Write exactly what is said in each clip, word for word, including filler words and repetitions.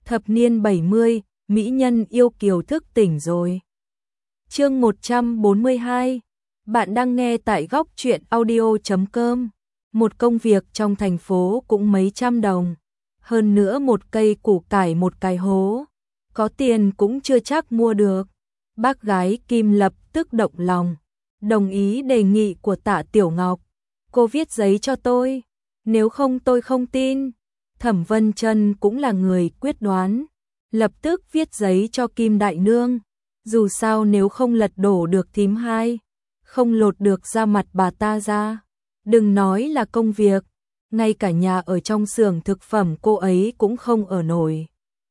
Thập niên bảy mươi, mỹ nhân yêu kiều thức tỉnh rồi. Chương một trăm bốn mươi hai. Bạn đang nghe tại góc truyện audio chấm com. Một công việc trong thành phố cũng mấy trăm đồng. Hơn nữa một cây củ cải một cái hố. Có tiền cũng chưa chắc mua được. Bác gái Kim lập tức động lòng. Đồng ý đề nghị của Tạ Tiểu Ngọc. Cô viết giấy cho tôi. Nếu không tôi không tin. Thẩm Vân Chân cũng là người quyết đoán. Lập tức viết giấy cho Kim Đại Nương. Dù sao nếu không lật đổ được thím hai, không lột được da mặt bà ta ra. Đừng nói là công việc, ngay cả nhà ở trong xưởng thực phẩm cô ấy cũng không ở nổi.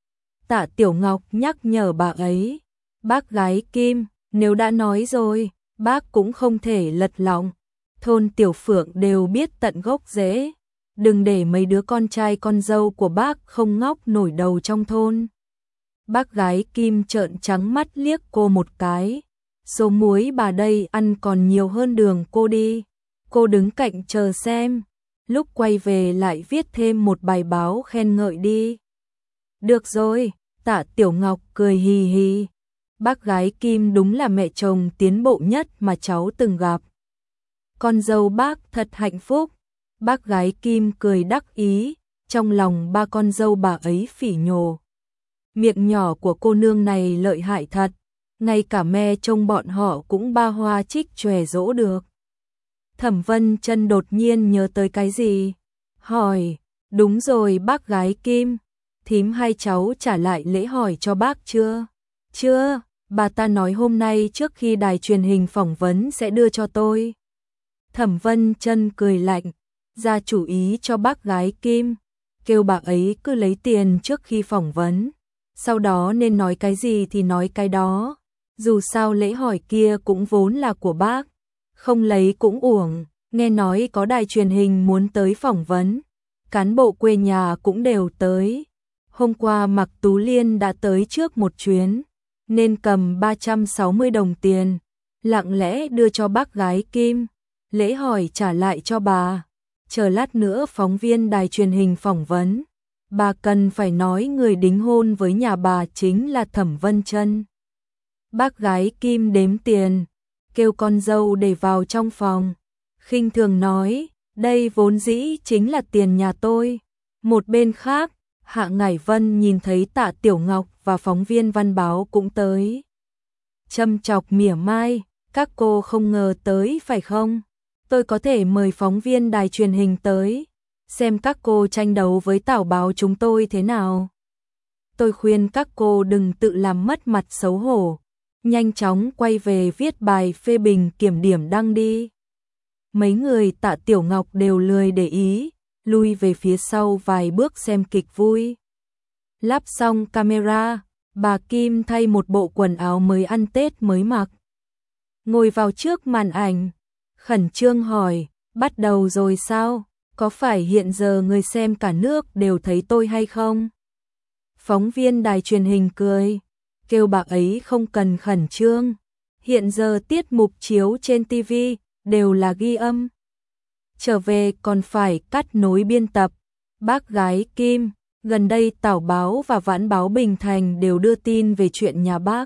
Tạ Tiểu Ngọc nhắc nhở bà ấy. Bác gái Kim, nếu đã nói rồi, bác cũng không thể lật lọng. Thôn Tiểu Phượng đều biết tận gốc rễ. Đừng để mấy đứa con trai con dâu của bác không ngóc nổi đầu trong thôn. Bác gái Kim trợn trắng mắt liếc cô một cái. Số muối bà đây ăn còn nhiều hơn đường cô đi. Cô đứng cạnh chờ xem. Lúc quay về lại viết thêm một bài báo khen ngợi đi. Được rồi, Tạ Tiểu Ngọc cười hì hì. Bác gái Kim đúng là mẹ chồng tiến bộ nhất mà cháu từng gặp. Con dâu bác thật hạnh phúc. Bác gái Kim cười đắc ý, trong lòng ba con dâu bà ấy phỉ nhổ. Miệng nhỏ của cô nương này lợi hại thật, ngay cả me trông bọn họ cũng ba hoa trích chòe dỗ được. Thẩm Vân Chân đột nhiên nhớ tới cái gì, hỏi, đúng rồi bác gái Kim, thím hai cháu trả lại lễ hỏi cho bác chưa? Chưa, bà ta nói hôm nay trước khi đài truyền hình phỏng vấn sẽ đưa cho tôi. Thẩm Vân Chân cười lạnh, ra chủ ý cho bác gái Kim, kêu bà ấy cứ lấy tiền trước khi phỏng vấn. Sau đó nên nói cái gì thì nói cái đó. Dù sao lễ hỏi kia cũng vốn là của bác. Không lấy cũng uổng. Nghe nói có đài truyền hình muốn tới phỏng vấn. Cán bộ quê nhà cũng đều tới. Hôm qua Mạc Tú Liên đã tới trước một chuyến. Nên cầm ba trăm sáu mươi đồng tiền. Lặng lẽ đưa cho bác gái Kim. Lễ hỏi trả lại cho bà. Chờ lát nữa phóng viên đài truyền hình phỏng vấn. Bà cần phải nói người đính hôn với nhà bà chính là Thẩm Vân Chân. Bác gái Kim đếm tiền, kêu con dâu để vào trong phòng. Khinh thường nói, đây vốn dĩ chính là tiền nhà tôi. Một bên khác, Hạ Ngải Vân nhìn thấy Tạ Tiểu Ngọc và phóng viên văn báo cũng tới. Châm chọc mỉa mai, các cô không ngờ tới phải không? Tôi có thể mời phóng viên đài truyền hình tới. Xem các cô tranh đấu với tảo báo chúng tôi thế nào. Tôi khuyên các cô đừng tự làm mất mặt xấu hổ. Nhanh chóng quay về viết bài phê bình kiểm điểm đăng đi. Mấy người Tạ Tiểu Ngọc đều lười để ý, lui về phía sau vài bước xem kịch vui. Lắp xong camera, bà Kim thay một bộ quần áo mới ăn Tết mới mặc. Ngồi vào trước màn ảnh, khẩn trương hỏi, bắt đầu rồi sao? Có phải hiện giờ người xem cả nước đều thấy tôi hay không? Phóng viên đài truyền hình cười, kêu bà ấy không cần khẩn trương. Hiện giờ tiết mục chiếu trên ti vi đều là ghi âm. Trở về còn phải cắt nối biên tập. Bác gái Kim, gần đây Tảo báo và Vãn báo Bình Thành đều đưa tin về chuyện nhà bác.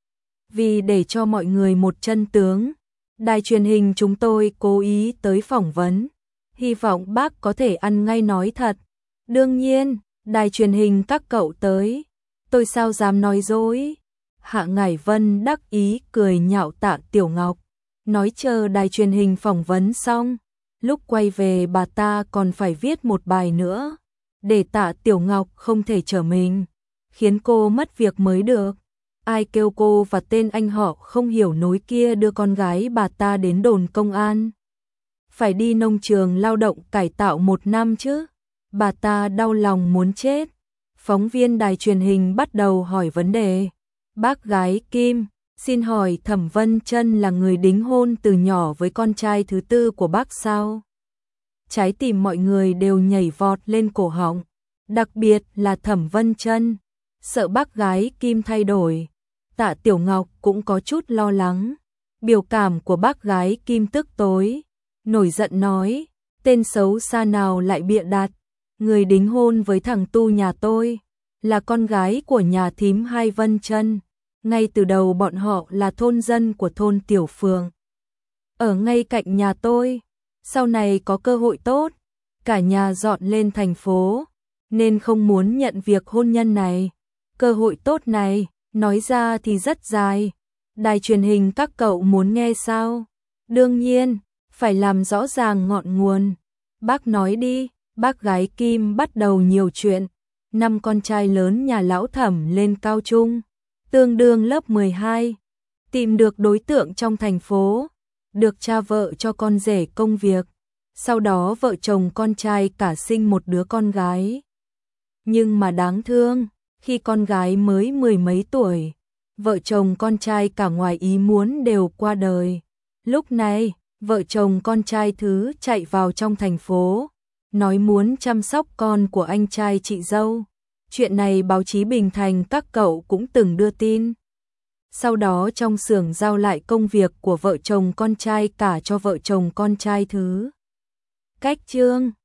Vì để cho mọi người một chân tướng, đài truyền hình chúng tôi cố ý tới phỏng vấn. Hy vọng bác có thể ăn ngay nói thật. Đương nhiên, đài truyền hình các cậu tới. Tôi sao dám nói dối. Hạ Ngải Vân đắc ý cười nhạo Tạ Tiểu Ngọc. Nói chờ đài truyền hình phỏng vấn xong. Lúc quay về bà ta còn phải viết một bài nữa. Để Tạ Tiểu Ngọc không thể trở mình. Khiến cô mất việc mới được. Ai kêu cô và tên anh họ không hiểu nối kia đưa con gái bà ta đến đồn công an. Phải đi nông trường lao động cải tạo một năm chứ. Bà ta đau lòng muốn chết. Phóng viên đài truyền hình bắt đầu hỏi vấn đề. Bác gái Kim, xin hỏi Thẩm Vân Chân là người đính hôn từ nhỏ với con trai thứ tư của bác sao? Trái tim mọi người đều nhảy vọt lên cổ họng. Đặc biệt là Thẩm Vân Chân. Sợ bác gái Kim thay đổi. Tạ Tiểu Ngọc cũng có chút lo lắng. Biểu cảm của bác gái Kim tức tối. Nổi giận nói, tên xấu xa nào lại bịa đặt, người đính hôn với thằng tu nhà tôi, là con gái của nhà thím Hai Vân Chân. Ngay từ đầu bọn họ là thôn dân của thôn Tiểu Phường, ở ngay cạnh nhà tôi. Sau này có cơ hội tốt, cả nhà dọn lên thành phố, nên không muốn nhận việc hôn nhân này. Cơ hội tốt này, nói ra thì rất dài. Đài truyền hình các cậu muốn nghe sao? Đương nhiên, phải làm rõ ràng ngọn nguồn. Bác nói đi. Bác gái Kim bắt đầu nhiều chuyện. Năm con trai lớn nhà lão Thẩm lên cao trung, tương đương lớp mười hai, tìm được đối tượng trong thành phố, được cha vợ cho con rể công việc. Sau đó vợ chồng con trai cả sinh một đứa con gái. Nhưng mà đáng thương, khi con gái mới mười mấy tuổi, vợ chồng con trai cả ngoài ý muốn đều qua đời. Lúc này, vợ chồng con trai thứ chạy vào trong thành phố, nói muốn chăm sóc con của anh trai chị dâu. Chuyện này báo chí Bình Thành các cậu cũng từng đưa tin. Sau đó trong xưởng giao lại công việc của vợ chồng con trai cả cho vợ chồng con trai thứ. Cách chương